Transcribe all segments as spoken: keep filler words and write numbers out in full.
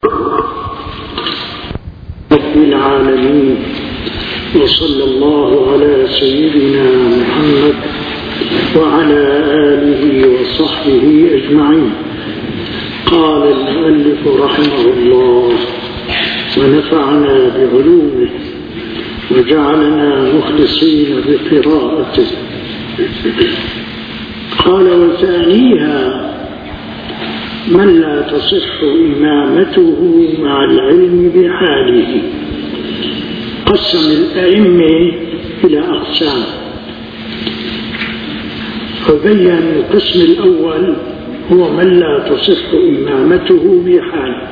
رب العالمين، وصلى الله على سيدنا محمد وعلى آله وصحبه أجمعين. قال المؤلف رحمه الله ونفعنا بعلومه وجعلنا مخلصين بقراءته. قال وثانيها من لا تصح إمامته مع العلم بحاله. قسم الأئمة إلى أقسام، فبين القسم الأول هو من لا تصح إمامته بحاله،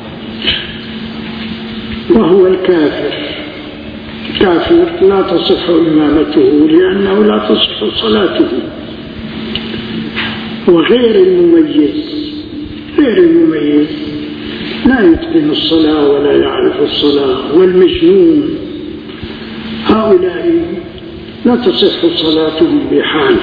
وهو الكافر. كافر لا تصح إمامته لأنه لا تصح صلاته. وغير المميز، غير المميز لا يتقن الصلاة ولا يعرف الصلاة، والمجنون، هؤلاء لا تصح صلاتهم بحال.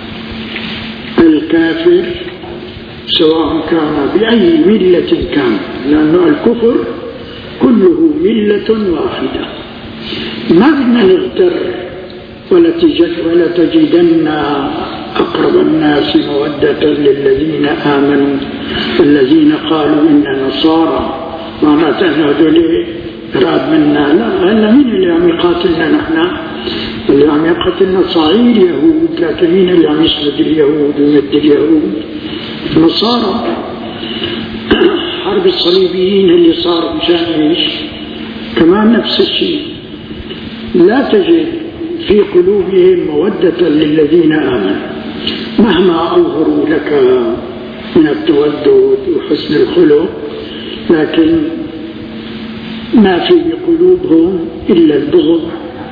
الكافر سواء كان بأي ملة كان، لأن الكفر كله ملة واحدة. ما بدنا نغتر ولا تجد ولا تجدن أقرب الناس مودة للذين آمنوا الذين قالوا إن نصارى، معناته أن هذول راد منا. لا، هلا مين اللي عم يقاتلنا؟ نحن اللي عم يقاتلنا صعيد يهود، لكن مين اللي عم يسند اليهود ويمد اليهود؟ نصارى. حرب الصليبيين اللي صار مشان ايش؟ كمان نفس الشيء. لا تجد في قلوبهم مودة للذين آمنوا مهما أظهروا لك من التودد وحسن الخلق، لكن ما في بقلوبهم إلا البغض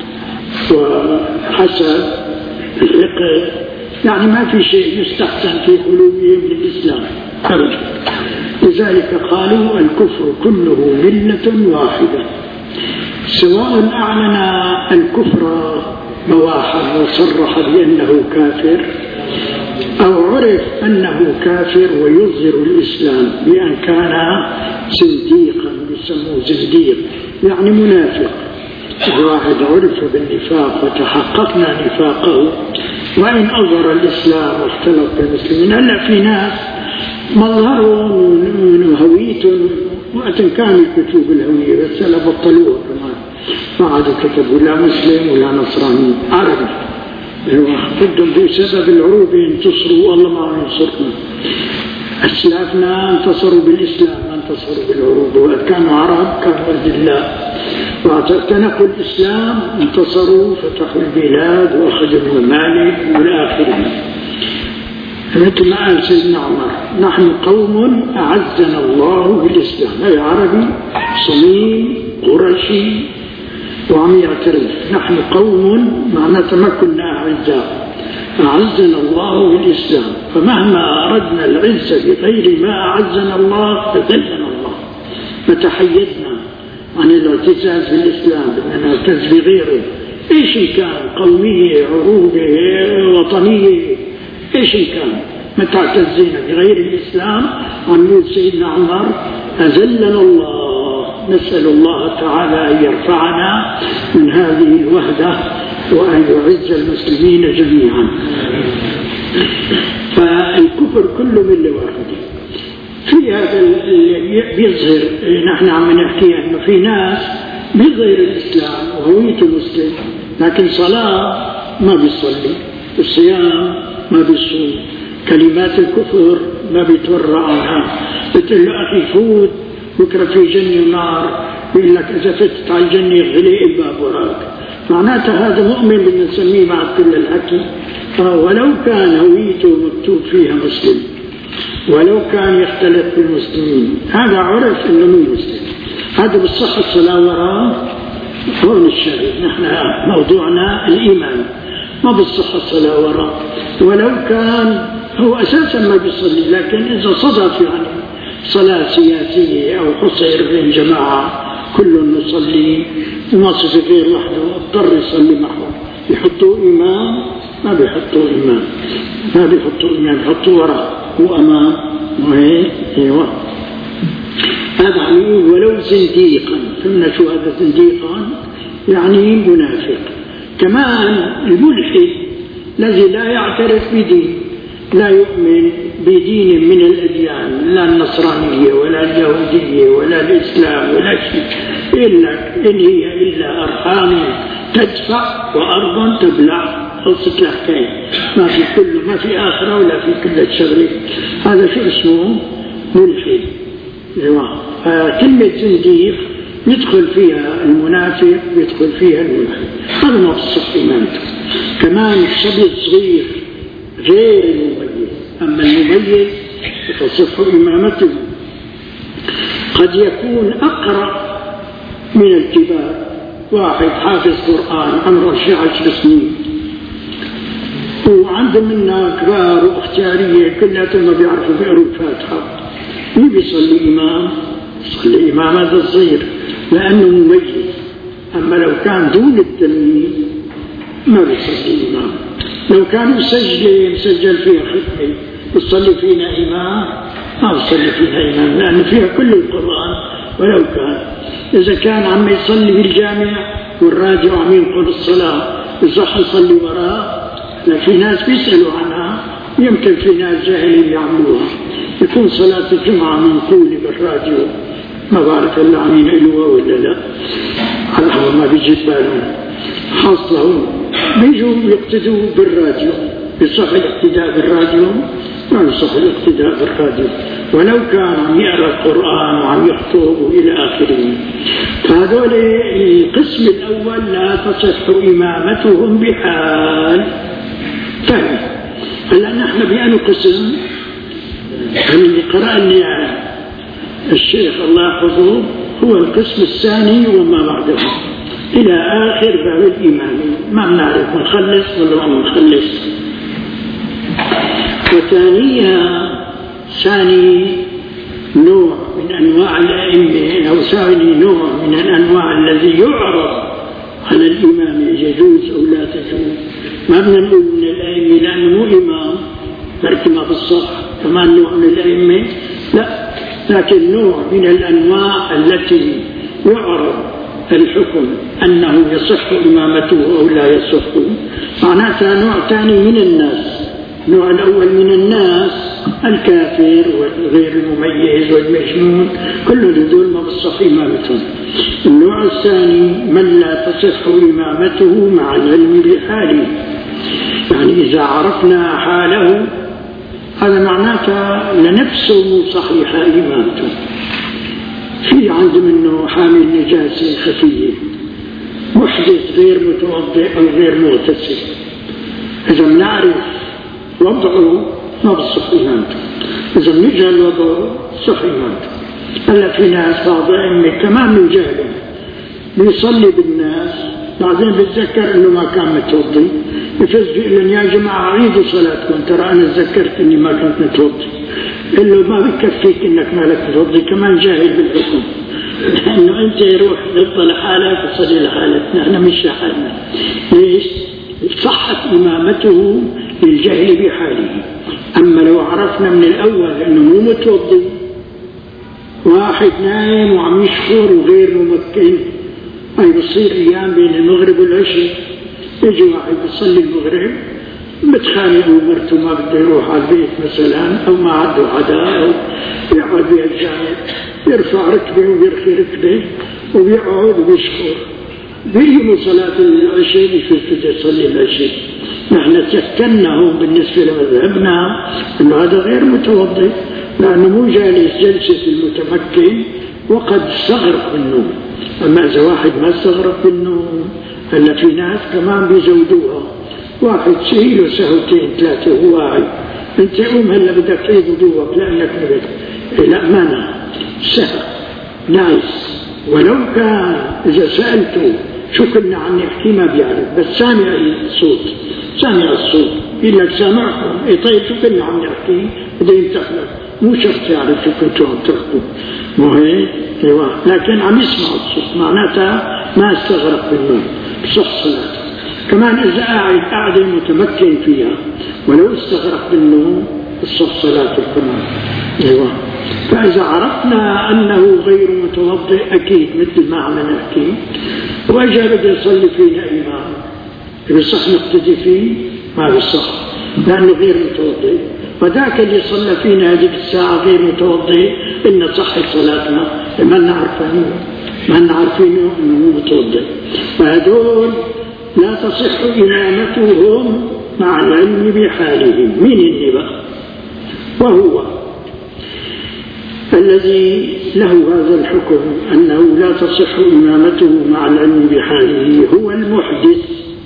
وحسد الحقد. يعني ما في شيء يستحسن في قلوبهم للإسلام أبدا. لذلك قالوا الكفر كله ملة واحدة، سواء أعلن الكفر بواحا وصرح بأنه كافر، أو عرف أنه كافر ويظهر الإسلام بأن كان زنديقا، يسموه زنديق يعني منافق. الواحد عرف بالنفاق وتحققنا نفاقه وإن أظهر الإسلام واختلط بالمسلمين. هلا في ناس مظهرهم هويتهم وقت كانوا يكتبوا بالهوية بس هلا بطلوها كمان، ما عادوا كتبوا لا مسلم ولا نصراني، عربي. بدهم بسبب العروبة ينتصروا، والله ما ينصرنا. أسلافنا انتصروا بالإسلام، ما انتصروا بالعروبة. وقت كانوا عرب كانوا أذلاء، وقت اعتنقوا الإسلام انتصروا، فتحوا البلاد وأخذوا الممالك والآخرين. مثل ما قال سيدنا عمر نحن قوم أعزنا الله بالإسلام. أي عربي صميم قرشي وعم يعترف نحن قوم، معناته ما كنا أعزاء، أعزنا الله بالإسلام. فمهما أردنا العزة بغير ما أعزنا الله فذلنا الله. فتحيزنا عن الاعتزاز بالإسلام، بدنا نعتز بغيره إيش كان، قومية، عروبة، وطنية، إيش كان. متى اعتزينا بغير الإسلام؟ عن سيدنا عمر أذلنا الله. نسأل الله تعالى أن يرفعنا من هذه الوهدة وأن يعز المسلمين جميعا. فالكفر كله ملة واحدة. في هذا اللي بيظهر، نحن عم نحكي أنه في ناس بيظهر الإسلام وهويته مسلم، لكن صلاة ما بيصلي، الصيام ما بيصوم، كلمات الكفر ما بيتورع عنها. بتقول له أخي فوت بكرة في جنة ونار، يقول لك إذا فتت على الجنة غلي الباب وراك. معناته هذا مؤمن بدنا نسميه مع كل الحكي. ولو كان هويته مكتوب فيها مسلم، ولو كان يختلف بالمسلمين، هذا عرف إنه مو مسلم. هذا بالصحة الصلاة وراه. هون الشاهد، نحن موضوعنا الإيمان، ما بالصحة الصلاة وراه. ولو كان هو أساسا ما بيصلي، لكن إذا صدف يعني صلاة سياسية أو حصير بين جماعة كل نصلي وما صفي غير وحده اضطر يصلي معه، يحطوا إمام؟ ما بيحطوا إمام، ما بيحطوا إمام، بيحطوا وراء وأمام وهيك. أيوة. هذا يعني ولو زنديقا. فهمنا شو هذا زنديقا؟ يعني منافق. كمان الملحد الذي لا يعترف بدين، لا يؤمن بدين من الأديان، لا النصرانية ولا اليهودية ولا الإسلام ولا شيء، إلا إن هي إلا أرحام تدفع وأرض تبلع. خلصت الحكاية، ما في كله، ما في آخرة ولا في كل الشغلة. هذا شو اسمه؟ ملحد. كلمة زنديق يدخل فيها المنافق، يدخل فيها الملحد. هذا ما تصح إيمانته. كمان الشبه الصغير غير المميز، أما المميز فتصح إمامته. قد يكون أقرأ من الكبار، واحد حافظ قرآن عمره عشر سنين، وعنده منا كبار واختيارية كلها ما بيعرفوا بيقروا الفاتحة، مو بيصلي إمام، يصلي إمام هذا الصغير لأنه مميز. أما لو كان دون التمييز ما بيصلي إمام. لو كان مسجل مسجل فيها خطبة يصلي فينا إمام، ما يصلي فينا إمام لأن فيها كل القرآن. ولو كان إذا كان عم يصلي في الجامع والراجع عم ينقل الصلاة يصح يصلي وراه. لا، في ناس بيسألوا عنها، يمكن في ناس جاهلين يعملوها، يكون صلاة الجمعة منقولة بالراديو، ما بعرف إلا عم ينقلوها ولا لا، على حسب ما بيجي بالهم. حاصلهم بيجوا يقتدوا بالراديو، يصح الاقتداء بالراديو؟ ما يصح الاقتداء بالراديو، ولو كان عم يقرأ القرآن وعم يخطب وإلى آخره. فهذول القسم الأول لا تصح إمامتهم بحال. فهم. هلا نحن بأنه قسم اللي قرأني الشيخ الله يحفظه هو القسم الثاني وما بعده إلى آخر باب الإيمان، ما بنعرف نخلص ولا ما نخلص. وثانيا ثاني نوع من أنواع الأئمة، أو ثاني نوع من الأنواع الذي يعرض على الإمام يجوز أو لا تجوز. ما بدنا نقول من الأئمة لأنه مو إمام، بركي ما بالصح كمان نوع من الأئمة، لا، لكن نوع من الأنواع التي يعرض الحكم أنه يصح إمامته أو لا يصح. معناتها نوع ثاني من الناس. النوع الأول من الناس الكافر والغير المميز والمجنون، كل هذول ما بتصح إمامتهم. النوع الثاني من لا تصح إمامته مع العلم بحاله، يعني إذا عرفنا حاله هذا معناته لنفسه صحيحة إمامته. في عنده منه حامل نجاسة خفية، محدث غير متوضئ أو غير مغتسل، إذا بنعرف وضعه ما بصح إمامته، إذا بنجهل وضعه صح إمامته. هلا في ناس بعض الأئمة كمان من جهله بيصلي بالناس، بعدين بتذكر إنه ما كان متوضي، يفز بيقول يا جماعة عيدوا صلاتكم، ترى أنا تذكرت إني ما كنت متوضي. قال له ما بكفيك إنك مالك متوضي، كمان جاهل بالحكم، لأنه أنت يروح تطلع لحالك وتصلي لحالك، نحن مش لحالنا. ليش؟ صحت إمامته للجهل بحاله. أما لو عرفنا من الأول إنه مو متوضي، واحد نايم وعم يشخر وغير ممكن، هاي بصير أيام بين المغرب والعشاء، يجي واحد يصلي المغرب متخانق ومرته ما بده يروح على البيت مثلا، أو ما عنده عداء، أو يقعد بالجامع يرفع ركبه ويرخي ركبه وبيقعد وبيشخر، بيجي صلاة العشاء يشوف بده يصلي العشاء. نحن سكناه بالنسبة لمذهبنا أنه هذا غير متوضئ، لأنه مو جالس جلسة المتمكن وقد استغرق بالنوم. أما إذا واحد ما استغرق بالنوم، هلا في ناس كمان بيزودوها، واحد شيله سهوتين ثلاثة وهو واعي، أنت قوم هلا بدك تعيد وضوءك لأنك نبت، لا مانع، سهل نايس. ولو كان إذا سألته شو كنا عم نحكي ما بيعرف، بس سامع الصوت، سامع الصوت يقول لك سامعكم، إيه طيب شو كنا عم نحكي، بده يمتح لك، مو شرط يعرف شو كنتوا عم تحكوا، مو هيك؟ ايوه، لكن عم يسمع الصوت، معناتها ما استغرق بالنوم، بصح صلاته. كمان إذا قاعد قاعدة متمكن فيها ولو استغرق بالنوم بصح صلاته كمان. ايوه. فإذا عرفنا أنه غير متوضئ أكيد مثل ما عم نحكي وإجا بده يصلي فينا إمام بصح نقتدي فيه؟ ما بصح لأنه غير متوضئ. وذاك اللي صلى فينا هذيك الساعة غير متوضئ إن صحت صلاتنا ما نعرفينه ما نعرفينه أنه متوضئ. فهذول لا تصح إمامتهم مع العلم بحالهم. مين النبأ؟ وهو الذي له هذا الحكم أنه لا تصح إمامته مع العلم بحاله هو المحدث.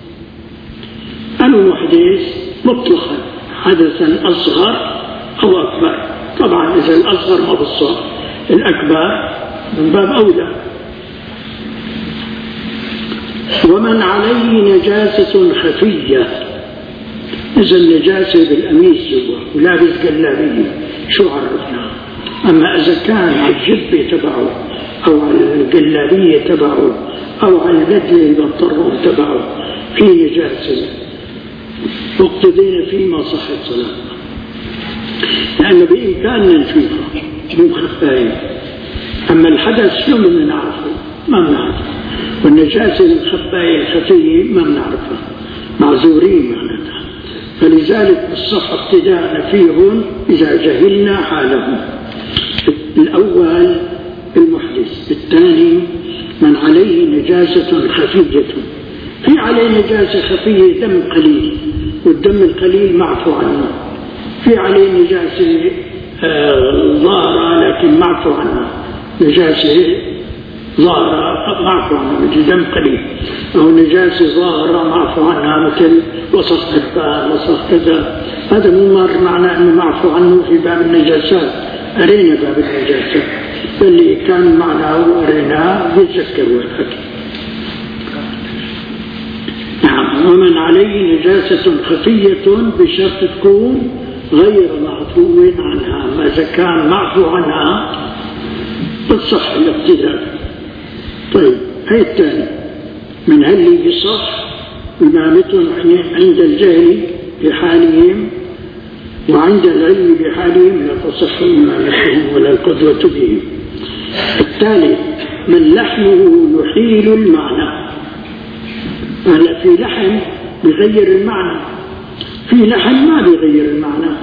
المحدث مطلقا حدثا أصغر أو أكبر. طبعا إذا الأصغر ما بالصح الأكبر من باب أولى. ومن عليه نجاسة خفية، إذا النجاسة بالأميس جوا ولابس جلابية شو عرفنا؟ أما إذا كان على الجبة تبعه أو على الجلابية تبعه أو على البدلة البنطلون تبعه في نجاسة واقتدينا فيه ما صحت صلاتنا، لأنه بإمكاننا نشوفها مو خفاية. أما الحدث شو بدنا نعرفه؟ ما بنعرفه. والنجاسة الخفاية الخفية ما بنعرفها، معذورين معناتها. فلذلك الصح اقتداءنا فيهم إذا جهلنا حالهم. الأول المحدث، الثاني من عليه نجاسة خفية. في عليه نجاسة خفية دم قليل، والدم القليل معفو عنه. في عليه نجاسة ظاهرة لكن معفو عنها، نجاسة ظاهرة معفو عنها مثل دم قليل، أو نجاسة ظاهرة معفو عنها مثل وسط البال وسط كذا. هذا مو مر معنى أنه معفو عنه في باب النجاسات. أرينا باب النجاسات فاللي كان معناه وأريناه يتذكروا الحكي. نعم. ومن عليه نجاسة خفية بشرط تكون غير معفو عنها. ما إذا كان معفو عنها تصح الاقتداء. طيب هاي الثاني من هل يصح إمامة عند الجهل بحالهم وعند العلم بحالهم لا تصح إمامتهم ولا القدوة بهم. الثالث من لحنه يحيل المعنى. هلا في لحن بغير المعنى، في لحن ما بيغير المعنى.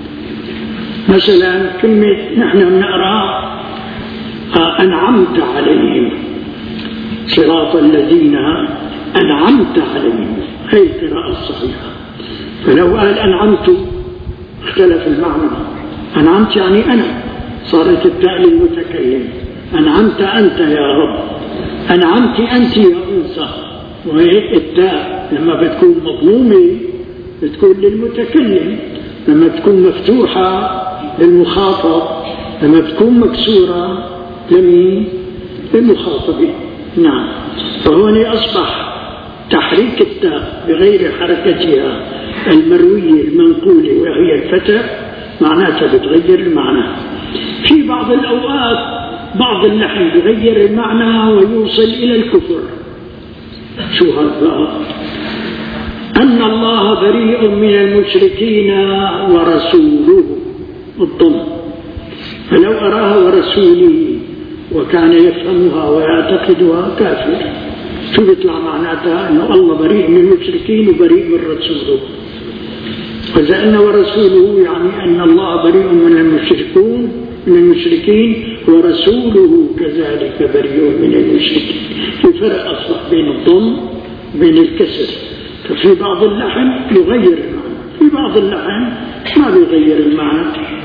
مثلا كلمة نحن بنقرأ أنعمت عليهم صراط الذين أنعمت عليهم، هي القراءة الصحيحة. فلو قال أنعمت اختلف المعنى. أنعمت يعني أنا، صارت التاء للمتكلم. أنعمت أنت يا رب، أنعمت أنت يا أنثى. وهي التاء لما بتكون مضمومة بتكون للمتكلم، لما تكون مفتوحة للمخاطب، لما تكون مكسورة لمين؟ للمخاطبين. نعم. فهون أصبح تحريك التاء بغير حركتها المروية المنقولة وهي الفتح معناتها بتغير المعنى. في بعض الأوقات بعض اللحن بغير المعنى ويوصل إلى الكفر. شو هذا؟ أن الله بريء من المشركين ورسوله الضم. فلو أراها ورسوله وكان يفهمها ويعتقدها كافر. شو بيطلع معناتها؟ أنه الله بريء من المشركين وبريء من رسوله. فإذا أنه ورسوله يعني أن الله بريء من المشركون من المشركين ورسوله كذلك بريء من المشركين. في فرق أصبح بين الضم وبين الكسر. ففي بعض اللحن يغير المعنى، في بعض اللحن ما بيغير المعنى.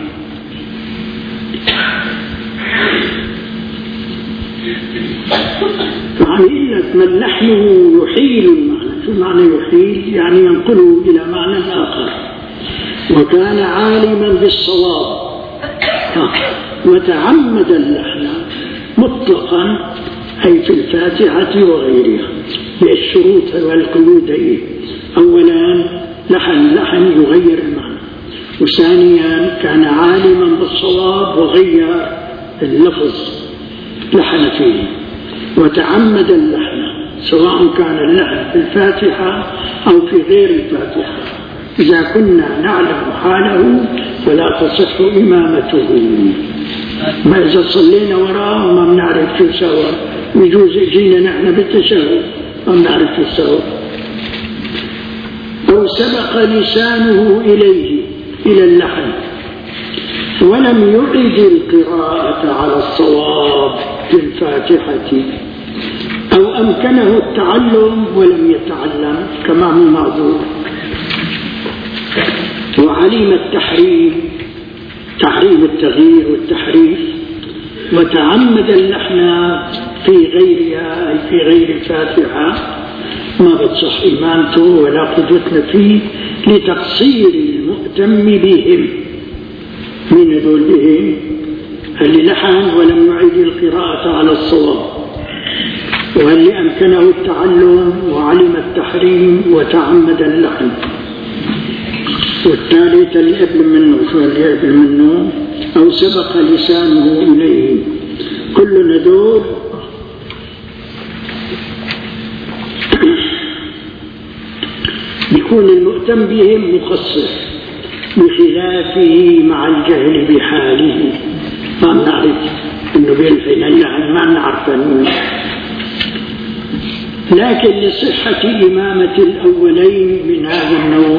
فعني لك من لحنه يحيل المعنى. شو معنى يحيل؟ يعني ينقله إلى معنى آخر. وكان عالما بالصواب وتعمد اللحن مطلقا أي في الفاتحة وغيرها بالشروط والقيود. أولا لحن لحن يغير المعنى، وثانيا كان عالما بالصواب وغير اللفظ لحن فيه، وتعمد اللحن سواء كان اللحن في الفاتحة أو في غير الفاتحة. إذا كنا نعلم حاله فلا تصح إمامته. ما إذا صلينا وراه وما بنعرف شو سوى، يجوز يجينا نحن بالتشهد ما بنعرف شو سوى. أو سبق لسانه إليه إلى اللحن ولم يعد القراءة على الصواب في الفاتحة، أو أمكنه التعلم ولم يتعلم كما هو معذور، وعلم التحريم تحريم التغيير والتحريف، وتعمد اللحن في غيرها أي في غير الفاتحة، ما بتصح إيمانته ولا قدوتنا فيه لتقصير المؤتم بهم. من يدول بهم؟ اللي لحن ولم يعيد القراءة على الصواب، وهل أمكنه التعلم وعلم التحريم وتعمد اللحن. والثالث اللي قبل منه، شو اللي قبل منه؟ أو سبق لسانه إليه. كل ندور يكون المؤتم بهم مقصر، بخلافه مع الجهل بحاله. ما نعرف أنه بيلحن اللحن، ما نعرف أنه، لكن لصحة إمامة الأولين من هذا النوع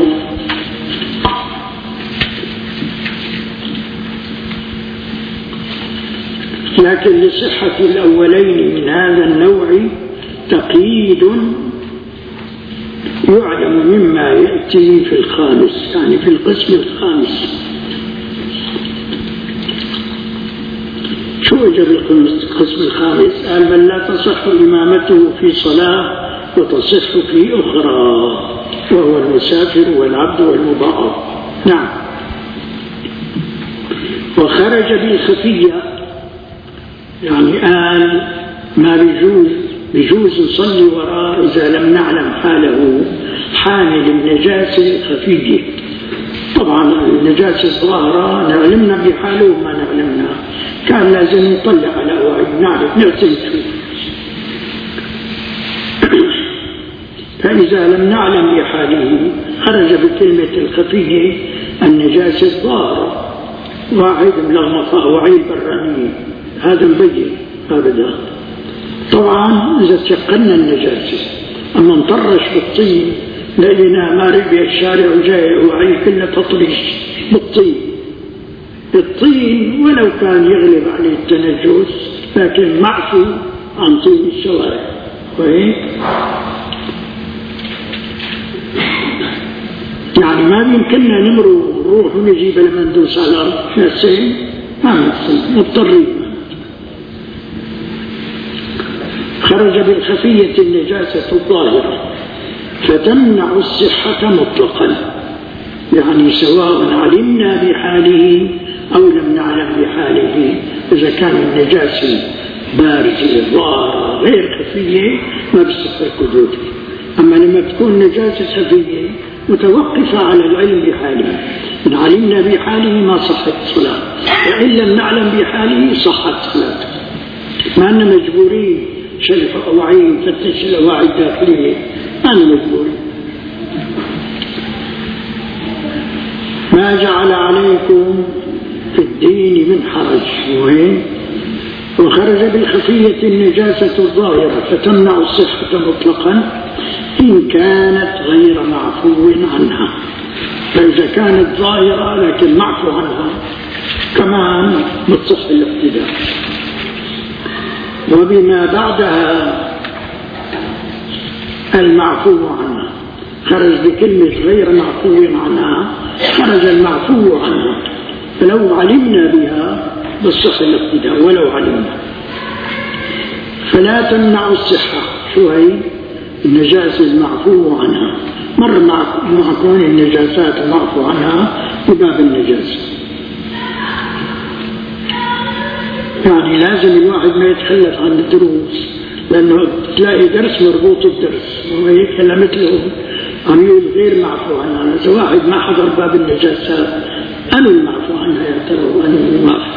لكن لصحة الأولين من هذا النوع تقييد يعلم مما يأتي في الخامس، يعني في القسم الخامس. شو أجب القسم الخامس؟ قال بل لا تصح إمامته في صلاة وتصح في أخرى، وهو المسافر والعبد والمضاعف. نعم. وخرج بالخفية، يعني قال ما بيجوز بيجوز نصلي وراء إذا لم نعلم حاله حامل النجاسة الخفية. طبعا النجاسة الظاهرة نعلمنا بحاله وما نعلمنا، كان لازم نطلع على أواعي نعرف نغسل شو. فإذا لم نعلم بحاله خرج بكلمة الخفية النجاسة الظاهرة، واحد ملغمطة وعين برانية، هذا مبين أبدا. طبعا إذا تشقلنا النجاسة، أما نطرش بالطين لقينا مارق بالشارع وجاي وعي كلنا تطريش بالطين. الطين ولو كان يغلب عليه التنجس لكن معفو عن طين الشوارع، وهيك يعني ما يمكننا نمروا نروح ونجيب لما ندوس على الأرض نفسين، ما نفسين مضطرين. خرج بالخفية النجاسة الظاهرة فتمنع الصحة مطلقا، يعني سواء علمنا بحاله أو لم نعلم بحاله. إذا كان النجاسة بارزة ظاهرة غير خفية ما بصح القدود، أما لما تكون نجاسة خفية متوقفة على العلم بحاله، إن علمنا بحاله ما صحت الصلاة، وإن لم نعلم بحاله صحت صلاته. ما أننا مجبورين شلف أواعي نفتش الأواعي الداخلية، ما أنا مجبورين. ما جعل عليكم في الدين من حرج. وين؟ وخرج بالخفية النجاسة الظاهرة فتمنع الصحة مطلقا إن كانت غير معفو عنها. فإذا كانت ظاهرة لكن معفو عنها كمان بتصح الاقتداء. وبما بعدها المعفو عنها، خرج بكلمة غير معفو عنها، خرج المعفو عنها. فلو علمنا بها بصح الاقتداء ولو علمنا. فلا تمنع الصحة. شو هي؟ النجاسة المعفو عنها. مر مع كون النجاسات المعفو عنها بباب النجاسة، يعني لازم الواحد ما يتخلف عن الدروس، لأنه تلاقي درس مربوط الدرس وهيك هلا مثله عم يقول غير معفو عنها. إذا واحد ما حضر باب النجاسات أنا المعفو عنها يا ترى وأنا المعفو.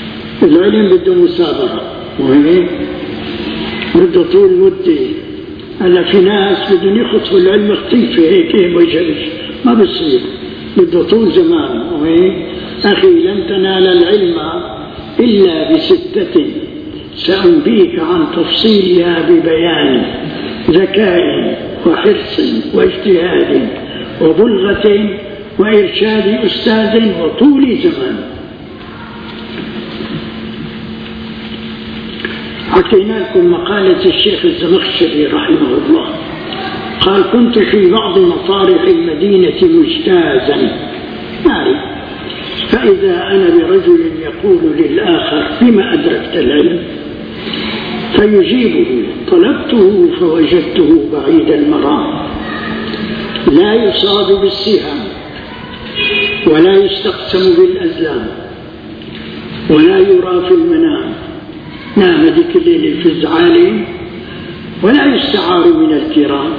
العلم بده مسابقة وهيك بده طول مدة هلا في ناس بدهم يخطفوا العلم خطيفة هيك هيك ويجرش، ما بصير، بده طول زمان. وهيك أخي لن تنال العلم إلا بستة سأنبيك عن تفصيلها ببيان: ذكاء وحرص واجتهاد وبلغة وإرشاد أستاذ وطول زمان. حكينا لكم مقالة الشيخ الزمخشري رحمه الله، قال: كنت في بعض مطارح المدينة مجتازا معي، فإذا أنا برجل يقول للآخر: بما أدركت العلم؟ فيجيبه: طلبته فوجدته بعيد المرام، لا يصاب بالسهام ولا يستقسم بالأزلام ولا يرى في المنام، نام ذيك الليل في الزعالي ولا يستعار من الكرام.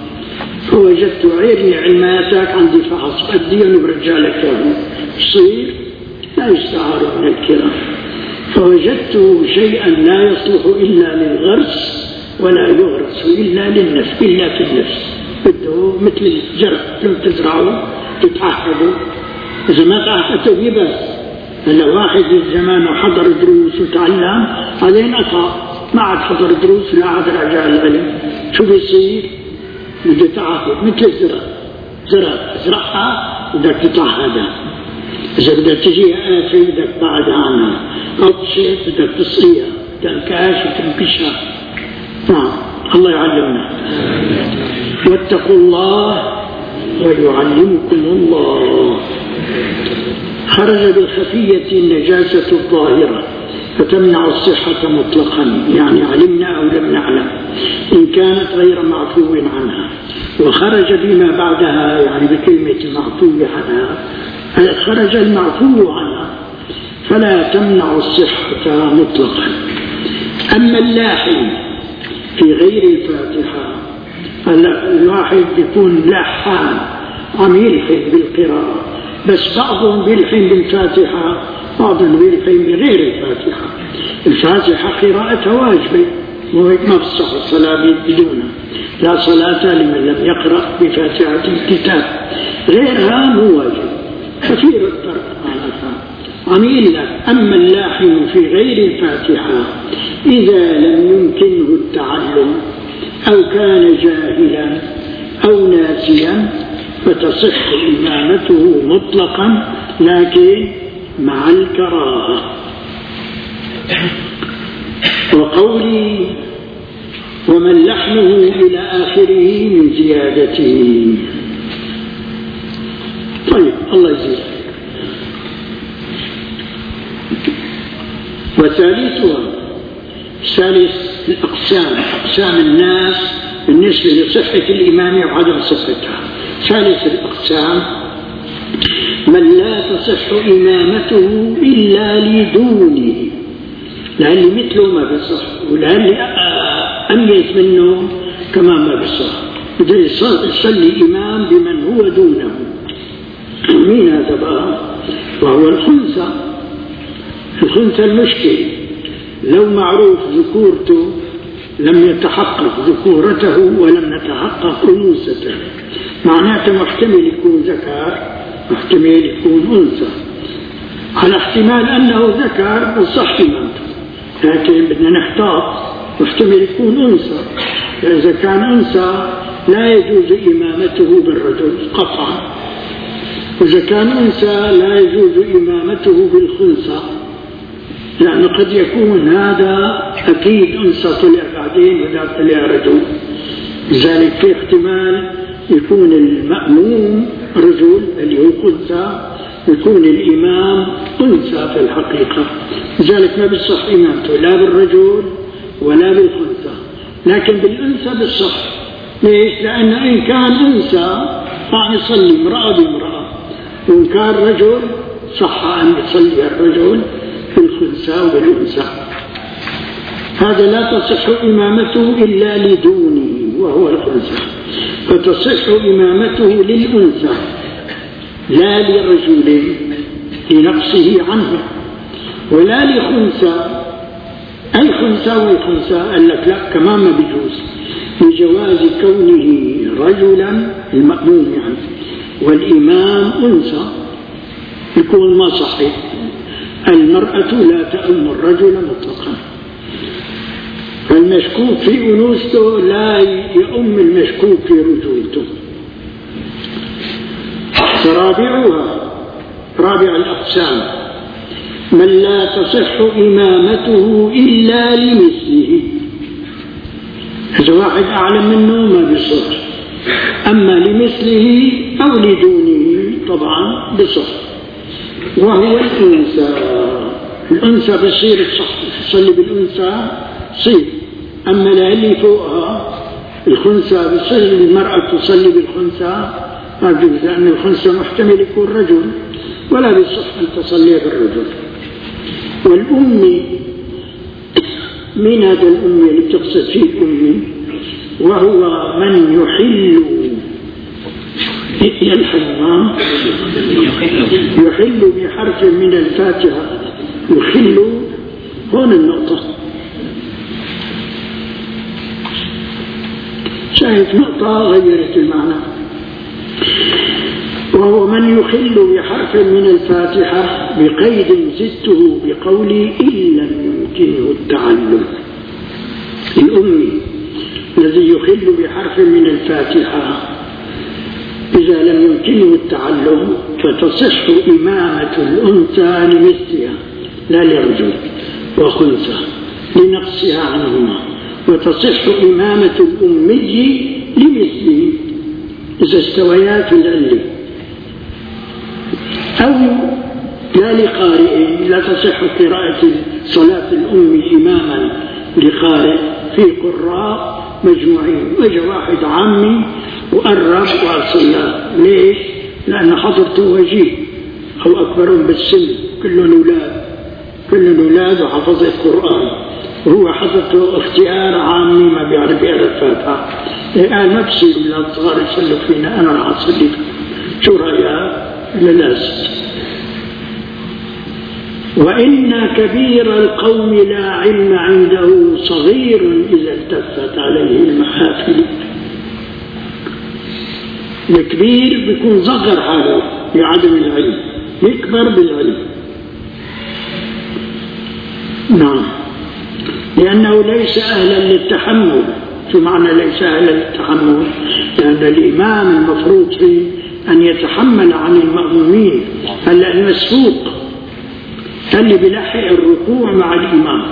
فوجدت عيرني علماتك عندي فحص أديني برجالك صير لا يستعار من الكرام. فوجدته شيئا لا يصلح إلا للغرس ولا يغرس إلا للنفس، إلا في النفس، بده مثل الزرع لم تزرعه تتعهده، إذا ما تعهدته يبس. هلا واحد زمان حضر دروس وتعلم بعدين قطع، ما عاد حضر دروس ولا عاد رجع العلم، شو بيصير؟ بده تعهد مثل الزرع، زرع زرعها بدك تتعهدها، إذا بدك تجي آفة بدك بعد عنها، عطشة بدك تصيها، تنكاش وتنكشها. نعم الله يعلمنا. واتقوا الله ويعلمكم الله. خرج بالخفية النجاسة الظاهرة فتمنع الصحة مطلقا، يعني علمنا أو لم نعلم إن كانت غير معفو عنها. وخرج بما بعدها، يعني بكلمة المعفو عنها، خرج المعفو عنها فلا تمنع الصحة مطلقا. أما اللاحن في غير الفاتحة، الواحد يكون لحان عم يلحن بالقراءة، بس بعضهم بيلحن بالفاتحة، بعضهم بيلحن بغير الفاتحة. الفاتحة قراءتها واجبة وهيك ما بتصح الصلاة بدونها، لا صلاة لمن لم يقرأ بفاتحة الكتاب، غيرها مو واجب، كثير الطرق عنها. عم يقول لك: أما اللاحن في غير الفاتحة إذا لم يمكنه التعلم أو كان جاهلا أو ناسيا فتصح إمامته مطلقا، لكن مع الكراهة. وقولي: ومن لحنه إلى آخره من زيادته. طيب الله يزيد. وثالثها، ثالث الأقسام، أقسام الناس بالنسبة لصحة الإمامة وعدم صحتها. ثالث الأقسام: من لا تصح إمامته إلا لدونه، لأن مثله ما بيصح، ولأن أميت منه كمان ما بيصح، بده يصلي إمام بمن هو دونه. مين هذا بقى؟ وهو الخنثى. الخنثى المشكل، لو معروف ذكورته لم يتحقق ذكورته ولم نتحقق أنوثته، معناته محتمل يكون ذكر، محتمل يكون أنثى. على احتمال أنه ذكر وصح إمامته، لكن بدنا نحتاط، محتمل يكون أنثى. إذا كان أنثى لا يجوز إمامته بالرجل قطعا، وإذا كان أنثى لا يجوز إمامته بالخنثى، لأنه قد يكون هذا أكيد أنثى طلع بعدين ولا طلع رجل، لذلك في احتمال يكون المأموم رجل اللي هو خنثى، يكون الإمام أنثى في الحقيقة، لذلك ما بيصح إمامته لا بالرجل ولا بالخنثى، لكن بالأنثى بالصح. ليش؟ لأن إن كان أنثى فعن يصلي امرأة بامرأة، وإن كان رجل صح أن يصلي الرجل بالخنثى وبالأنثى. هذا لا تصح إمامته إلا لدونه وهو الخنثى، فتصح إمامته للأنثى لا لرجل لنقصه عنه، ولا لخنثى. أي خنثى والخنثى قال لك لا كمان ما بيجوز، لجواز كونه رجلا المأموم يعني والإمام أنثى يكون ما صحيح. المرأة لا تؤم الرجل مطلقا، فالمشكوك في أنوثته لا يؤم المشكوك في رجولته. فرابعها رابع الأقسام من لا تصح إمامته إلا لمثله. إذا واحد أعلم منه ما بيصح، أما لمثله أو لدونه طبعا بصح، وهو الأنثى. الأنثى بصير الصح تصلي بالأنثى صير، أما اللي فوقها الخنثى بصير المرأة تصلي بالخنثى ما بيجوز، لأن الخنثى محتمل يكون رجل ولا بصح أن تصلي بالرجل. والأمي من هذا الأمي اللي بتقصد فيه الأمي وهو من يحل يلحن يحل بحرف من الفاتحة. يحل هون النقطة، شاهد نقطة غيرت المعنى. وهو من يحل بحرف من الفاتحة بقيد زدته بقولي إن لم يمكنه التعلم. الأمي الذي يحل بحرف من الفاتحة إذا لم يمكنه التعلم فتصح إمامة الأنثى لمثلها لا لرجل وخنثى لنقصها عنهما، وتصح إمامة الأمي لمثله إذا استويا في العلم. أو لا لقارئ، لا تصح قراءة صلاة الأم إماما لقارئ في قراء مجموعين، وجه واحد عامي وقرب وصلى. ليش؟ لأن حضرته وجيه أو أكبرهم بالسن، كلهم أولاد كلهم أولاد وحفظ القرآن، وهو حضرته اختيار عامي ما بيعرف يقرأ الفاتحة. الآن ما بصير الأصغار يصلوا فينا، أنا راح أصلي شو رأيك؟ للأسف. وإن كبير القوم لا علم عنده صغير إذا التفت عليه المحافل. الكبير بيكون صغر حاله بعدم العلم، يكبر بالعلم. نعم، لأنه ليس أهلا للتحمل. شو معنى ليس أهلا للتحمل؟ لأن الإمام المفروض فيه أن يتحمل عن المأمومين. هلا المسبوق اللي بيلحق الركوع مع الإمام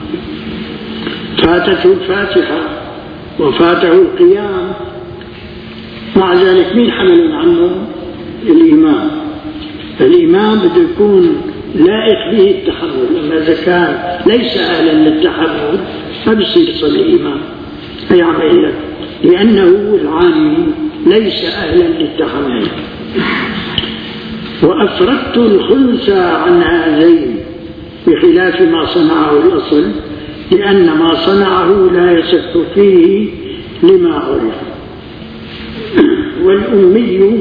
فاتته الفاتحة وفاته القيام، مع ذلك مين حمل عنه؟ الإمام. الإمام بده يكون لائق به التحمل، أما إذا كان ليس أهلا للتحمل ما بيصير يصلي إمام. هيعمل لك لأنه العامي ليس أهلا للتحمل. وأفردت الخنثى عن هذين بخلاف ما صنعه الأصل، لأن ما صنعه لا يصح فيه لما عرف. والأمي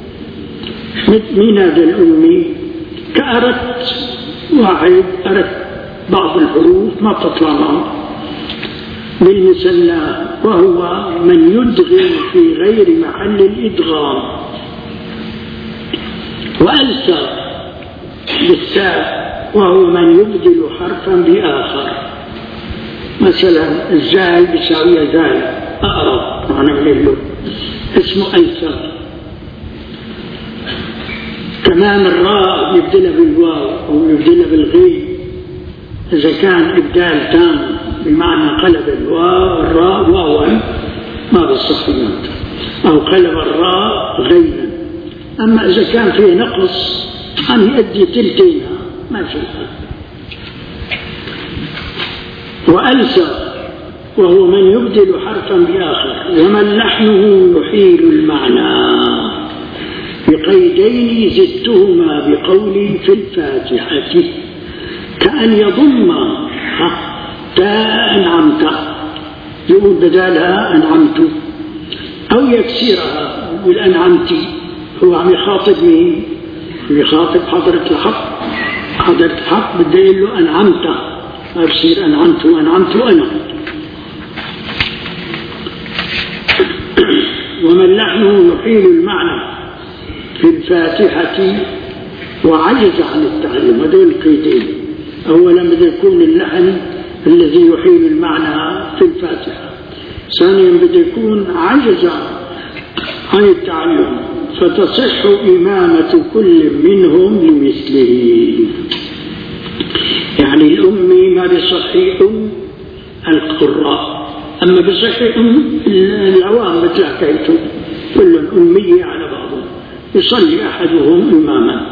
من هذا الأمي كأردت واحد أردت بعض الحروف ما تطلع معه بالمثنى، وهو من يدغم في غير محل الإدغام. وألسى بالساء وهو من يبدل حرفا بآخر، مثلا الزال بيساوي زال أقرب معنى من له اسمه ألسى. كمان الراء يبدلها بالواو أو يبدلها بالغين إذا كان إبدال تام بمعنى قلب الواو الراء واوا ما بالصح ينطق، أو قلب الراء غينا. أما إذا كان فيه نقص عن يؤدي تلتينها ما فيها. وألسى وهو من يبدل حرفا بآخر، ومن لحنه يحيل المعنى بقيدين زدتهما بقولي في الفاتحة، كأن يضم تاء أنعمت يقول بدالها أنعمت، أو يكسرها يقول أنعمتي. هو عم يخاطب مين؟ يخاطب حضرة الحق. حضرة الحق بده يقول له أنعمت، ما بصير أنعمت وأنعمت وأنا. أما اللحن يحيل المعنى في الفاتحة وعجز عن التعلم. هذول القيدين. أولا بده يكون اللحن الذي يحيل المعنى في الفاتحة. ثانيا بده يكون عجز عن التعلم فتصح إمامة كل منهم لمثله. يعني الأمي ما بصحي أم القراء، أما بصحي أم العوام مثل حكايته كلهم أمية على بعضهم، يصلي أحدهم إماما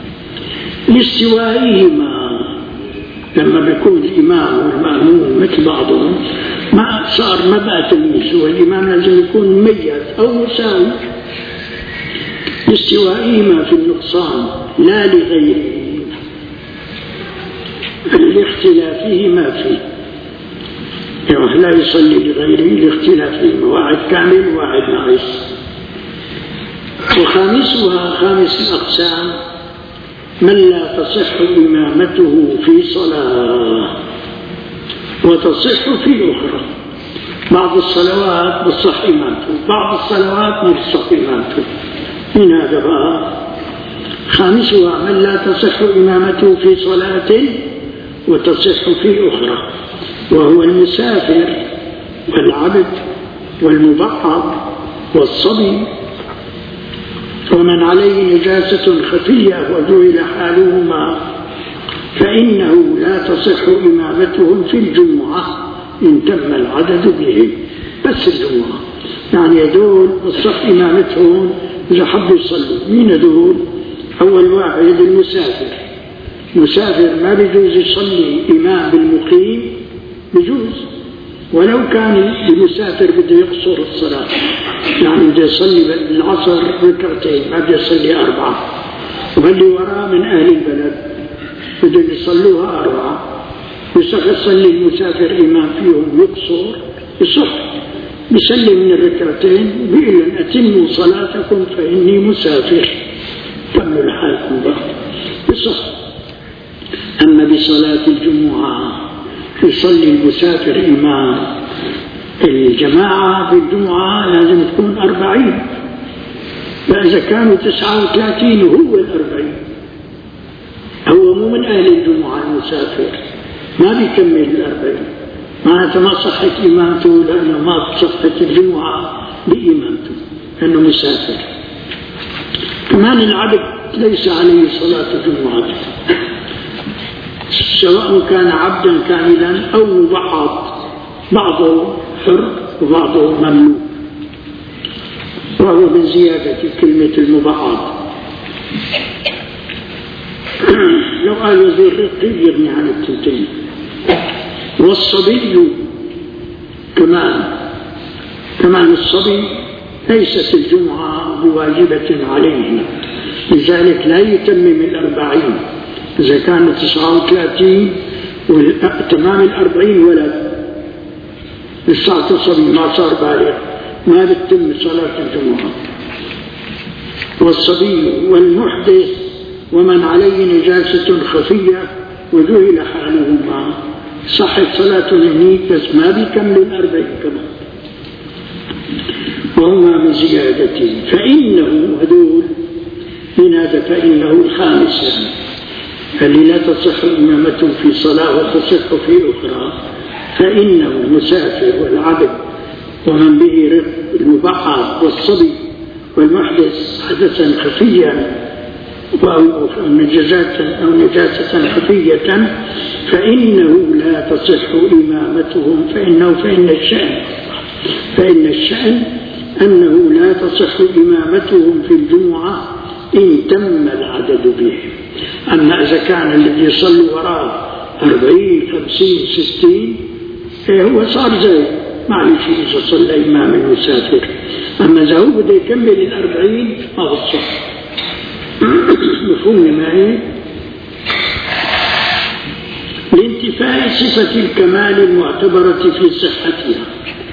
لاستوائهما. لما بيكون الإمام والمأموم مثل بعضهم ما صار ما بقى تمييز، والإمام لازم يكون مميز أو مساوي لاستوائهما في النقصان لا لغيره لاختلافهما فيه. يعني لا يصلي لغيره لاختلافهما، واحد كامل وواحد ناقص. وخامسها خامس الأقسام من لا تصح إمامته في صلاة وتصح في أخرى. بعض الصلوات بتصح إمامته، بعض الصلوات ما بتصح إمامته. من هذا بقى خامسها من لا تصح إمامته في صلاة وتصح في أخرى، وهو المسافر والعبد والمبعض والصبي ومن عليه نجاسة خفية وجعل حالهما فإنه لا تصح إمامتهم في الجمعة إن تم العدد بهم. بس الجمعة يعني يدول الصح إمامتهم إذا حبوا يصلوا. مين يدول؟ أول واحد المسافر. مسافر ما بيجوز يصلي إمام بالمقيم، بيجوز ولو كان المسافر بده يقصر الصلاة، يعني بده يصلي بالعصر ركعتين ما بده يصلي أربعة، واللي وراه من أهل البلد بده يصلوها أربعة، يصح يصلي المسافر إمام فيهم يقصر يصح يسلم من الركعتين بيقول لهم أتموا صلاتكم فإني مسافر، كملوا حالكم بقى يصح. أما بصلاة الجمعة يصلي المسافر إمام الجماعة في الجمعة لازم تكون أربعين، فإذا كانوا تسعة وثلاثين هو الأربعين، هو مو من أهل الجمعة المسافر ما بيكمل الأربعين، معناته ما صحت إمامته لأنه ما صحت الجمعة بإمامته لأنه مسافر. كمان العبد ليس عليه صلاة الجمعة سواء كان عبدا كاملا أو مبعض، بعضه حر وبعضه مملوك، وهو من زيادة كلمة المبعض. لو قال وزير رقي يغني عن التنتين. والصبي كمان كمان الصبي ليست الجمعة بواجبة عليه، لذلك لا يتمم الأربعين. إذا كانت تسعة وثلاثين وتمام الأربعين ولد لساعة الصبي ما صار بالغ ما بتتم صلاة الجمعة. والصبي والمحدث ومن عليه نجاسة خفية وجهل حالهما صحت صلاة الهنيك بس ما بيكمل الأربعين كمان، وهما من زيادته. فإنه هدول من هذا فإنه الخامس اللي لا تصح إمامته في صلاة وتصح في أخرى، فإنه المسافر والعبد ومن به رق المبعض والصبي والمحدث حدثا خفيا أو نجاسة أو نجاسة خفية فإنه لا تصح إمامتهم. فإنه فإن الشأن فإن الشأن أنه لا تصح إمامتهم في الجمعة إن تم العدد بهم. أما إذا كان الذي يصلي وراء أربعين خمسين ستين هو صار زي معلش إذا صلى إمام المسافر. أما إذا هو بده يكمل الأربعين ما بصح. مفهوم معي؟ لانتفاء صفة الكمال المعتبرة في صحتها.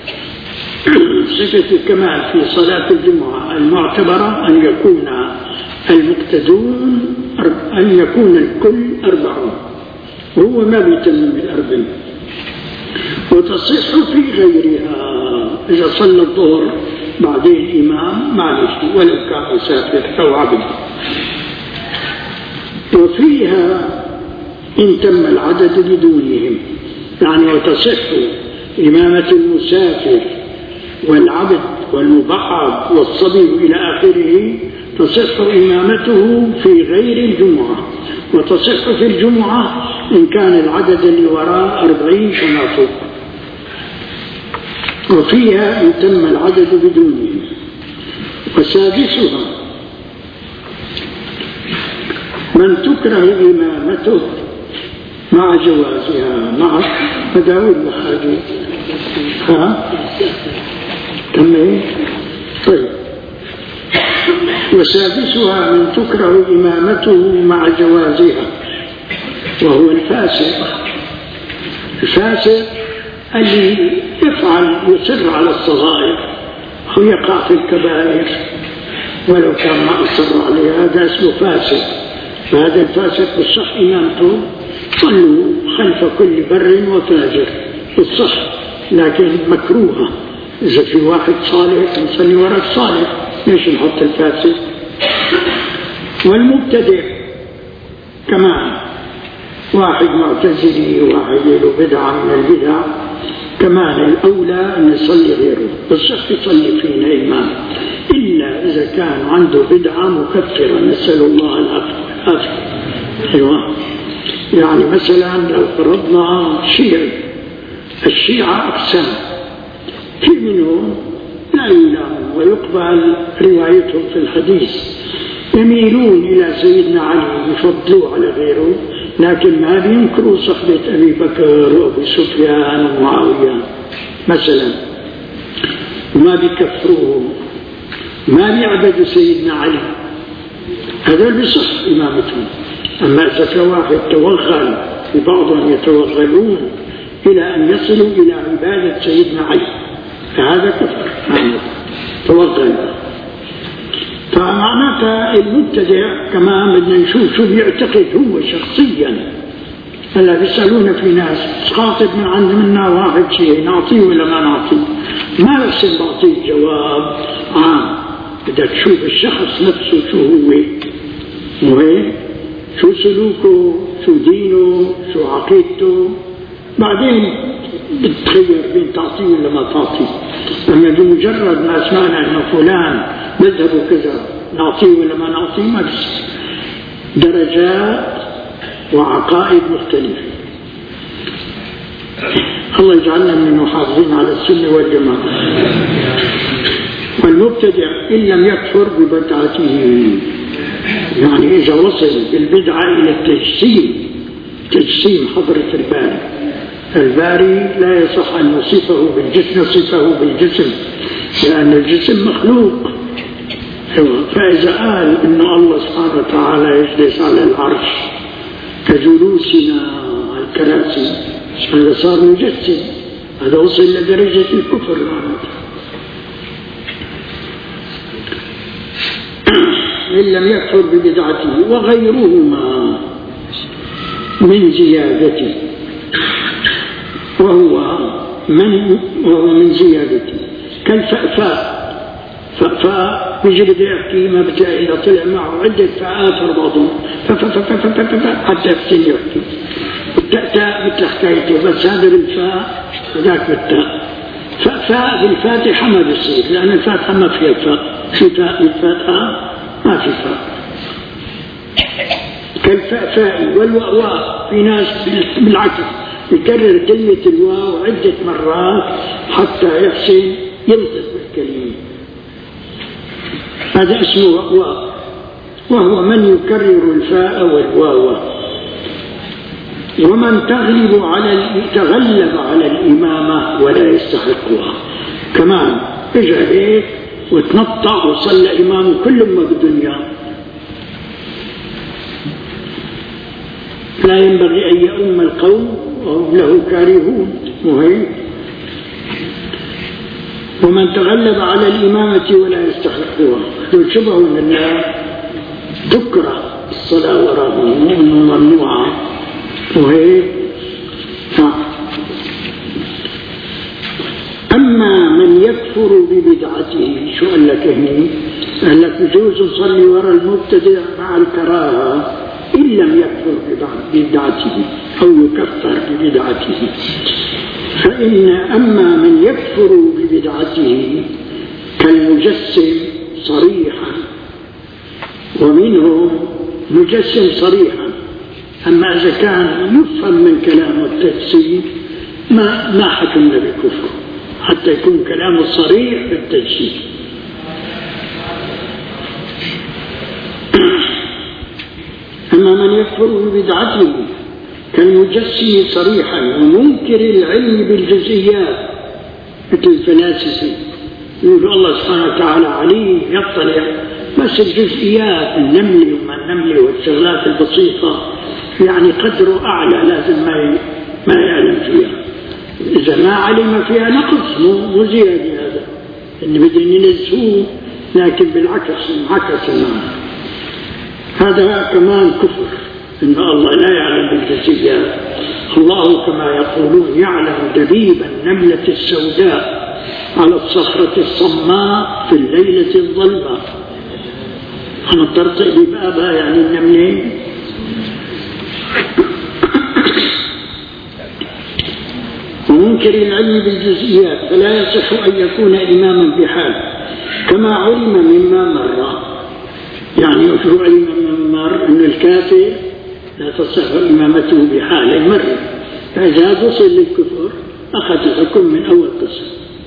صفة الكمال في صلاة الجمعة المعتبرة أن يكون المقتدون أن يكون الكل أربعون، وهو ما بيتمم الأربعين. وتصح في غيرها إذا صلى الظهر بعدين إمام معلش ولو كان مسافر أو عبد. وفيها إن تم العدد بدونهم، يعني وتصح إمامة المسافر والعبد والمبعض والصبي إلى آخره، تصح إمامته في غير الجمعة، وتصح في الجمعة إن كان العدد اللي وراء أربعين فما فوق. وفيها إن تم العدد بدونهم. وسادسها من تكره إمامته مع جوازها، مع مداول الحاجة. ها تمام. طيب. وسادسها من تكره إمامته مع جوازها، وهو الفاسق. الفاسق اللي يفعل يصر على الصغائر أو يقع في الكبائر ولو كان ما أصر عليها، هذا اسمه فاسق. فهذا الفاسق بالصح إمامته صلوا خلف كل بر وفاجر بالصح، لكن مكروهة. إذا في واحد صالح نصلي وراء الصالح، ليش نحط الفاسق؟ والمبتدع كمان، واحد معتزلي وواحد له بدعة من البدع، كمان الأولى أن يصلي غيره، بالصح يصلي فينا إمام، إلا إذا كان عنده بدعة مكفرة، نسأل الله العافية. أيوة. يعني مثلا لو فرضنا شيعي، الشيعة أقسام، في منهم لا يلام ويقبل روايتهم في الحديث، يميلون إلى سيدنا علي يفضلوا على غيره، لكن ما بينكروا صحبة أبي بكر وأبي سفيان ومعاوية مثلا، وما بيكفروهم، ما بيعبدوا سيدنا علي، هذول بصح إمامتهم. أما إذا واحد توغل، وبعضهم يتوغلون إلى أن يصلوا إلى عبادة سيدنا علي، فهذا كفر توغل. فمعناتها المبتدع كمان بدنا نشوف شو بيعتقد هو شخصيا. هلا بيسألونا في ناس خاطب من عند منا واحد شيء، نعطيه ولا ما نعطيه؟ ما لازم بعطيه جواب عام، بدك تشوف الشخص نفسه شو هو، مو هيك؟ شو سلوكه، شو دينه، شو عقيدته، بعدين بتخير بين تعطيه ولا ما تعطيه. أما بمجرد ما سمعنا أن فلان مذهبه كذا نعطيه ولا ما نعطيه، ما بس درجات وعقائد مختلفة. الله يجعلنا من المحافظين على السنة والجماعة. والمبتدع إن لم يكفر ببدعته، يعني إذا وصل بالبدعة إلى التجسيم، تجسيم حضرة الباري، الباري لا يصح أن يصفه بالجسم، يصفه بالجسم، لأن الجسم مخلوق. فإذا قال إن الله سبحانه وتعالى يجلس على العرش كجلوسنا على الكراسي، هذا صار مجسم، هذا وصل لدرجة الكفر معناته. إن لم يكفر ببدعته. وغيرهما من زيادته، وهو من وهو من زيادته كالفأفاء. فأفاء بيجي بده يحكي ما بتلاقي إذا طلع معه عدة فآثر بعضهم حتى يحسن يحكي. التاء مثل حكايته، بس هذا بالفاء وذاك بالتاء. فأفاء بالفاتحة ما بيصير، لأن الفاتحة ما فيها فاء، في فاء بالفاتحة ما في فاء. كالفأفاء والواواء، في ناس بالعكس يكرر كلمة الواو عدة مرات حتى يحسن ينطق بالكلمة، هذا اسمه واو. وهو من يكرر الفاء والواو. ومن تغلب على تغلب على الإمامة ولا يستحقها، كمان اجى هيك وتنطع وصلى إمامه كل ما بالدنيا، لا ينبغي أن يؤم القوم وهم له كارهون، مهم. ومن تغلب على الإمامة ولا يستحقها، لو شبه من الله تكره الصلاة وراءهم ممنوعة، وهي أما من يكفر ببدعته. شو قال لك هنا؟ قال لك يجوز نصلي وراء المبتدع مع الكراهة إن لم يكفر ببدعته أو يكفر ببدعته. فإن أما من يكفر ببدعته كالمجسم صريحا، ومنهم مجسم صريحا، أما إذا كان يفهم من كلامه التجسيم ما ما حكمنا بكفر حتى يكون كلامه صريح بالتجسيم. أما من يكفر ببدعته كالمجسم صريحا ومنكر العلم بالجزئيات مثل الفلاسفة، يقول الله سبحانه وتعالى عليم يطلع بس الجزئيات النمل وما النمل والشغلات البسيطة يعني قدره أعلى لازم ما ما يعلم فيها. إذا ما علم فيها نقص مو زيادة، هذا إن بدنا ننزهوه لكن بالعكس انعكس المعنى. هذا كمان كفر، إن الله لا يعلم بالجزئيات. الله كما يقولون يعلم دبيب النملة السوداء على الصخرة الصماء في الليلة الظلماء. أنا ترتئ ببابها يعني النملين. ومنكر العلم بالجزئيات فلا يصح أن يكون إماما بحال كما علم مما مر. يعني يشرع علم مما مر أن الكافر لا تصح إمامته بحال مر، فإذا وصل للكفر أخذ الحكم من أول قسم.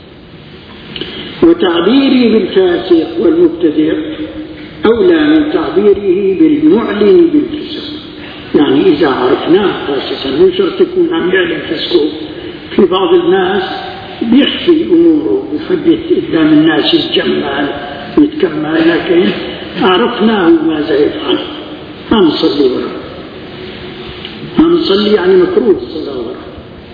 وتعبيري بالفاسق والمبتدع أولى من تعبيره بالمعلن بالفسق. يعني إذا عرفناه خاصة مو شرط يكون عم يعلن فسقه. في بعض الناس بيخفي أموره ويحب قدام الناس يتجمل ويتكمل، لكن عرفناه ماذا يفعل ما نصلي وراه. ما نصلي يعني مكروه الصلاة وراه.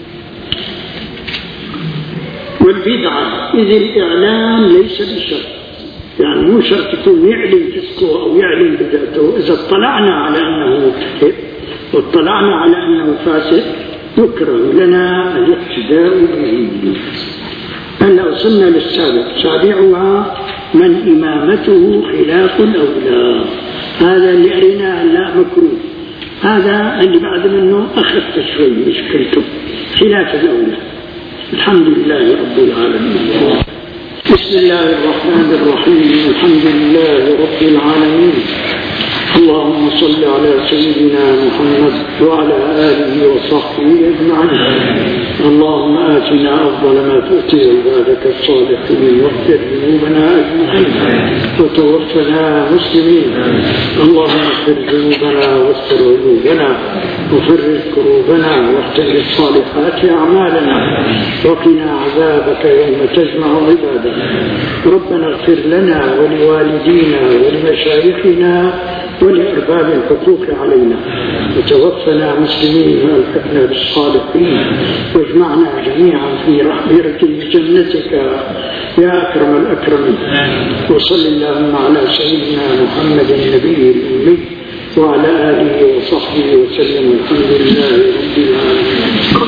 والبدعة إذ الإعلان ليس بشرط، يعني مو شرط يكون يعلن فسقه أو يعلن بدعته. إذا اطلعنا على أنه مبتدع واطلعنا على أنه فاسق يكره لنا الاقتداء به. هلا وصلنا للسابق، سابعها من إمامته خلاف الأولى. هذا اللي قريناه لا مكروه، هذا اللي بعد منه أخذت شوي مشكلته خلاف الأولى. الحمد لله رب العالمين. بسم الله الرحمن الرحيم. الحمد لله رب العالمين. اللهم صل على سيدنا محمد وعلى آله وصحبه أجمعين. اللهم آتنا أفضل ما تؤتي عبادك الصالحين واغفر ذنوبنا أجمعين وتوفنا مسلمين. اللهم اغفر ذنوبنا واستر عيوبنا وفرج كروبنا واختم بالصالحات أعمالنا وقنا عذابك يوم تجمع عبادك. ربنا اغفر لنا ولوالدينا ولمشايخنا ولأرباب الحقوق علينا، وتوفنا مسلمين والحقنا بالصالحين، واجمعنا جميعا في رحمتك بجنتك يا أكرم الأكرمين. وصل اللهم على سيدنا محمد النبي الأمي وعلى آله وصحبه وسلم. الحمد لله رب العالمين.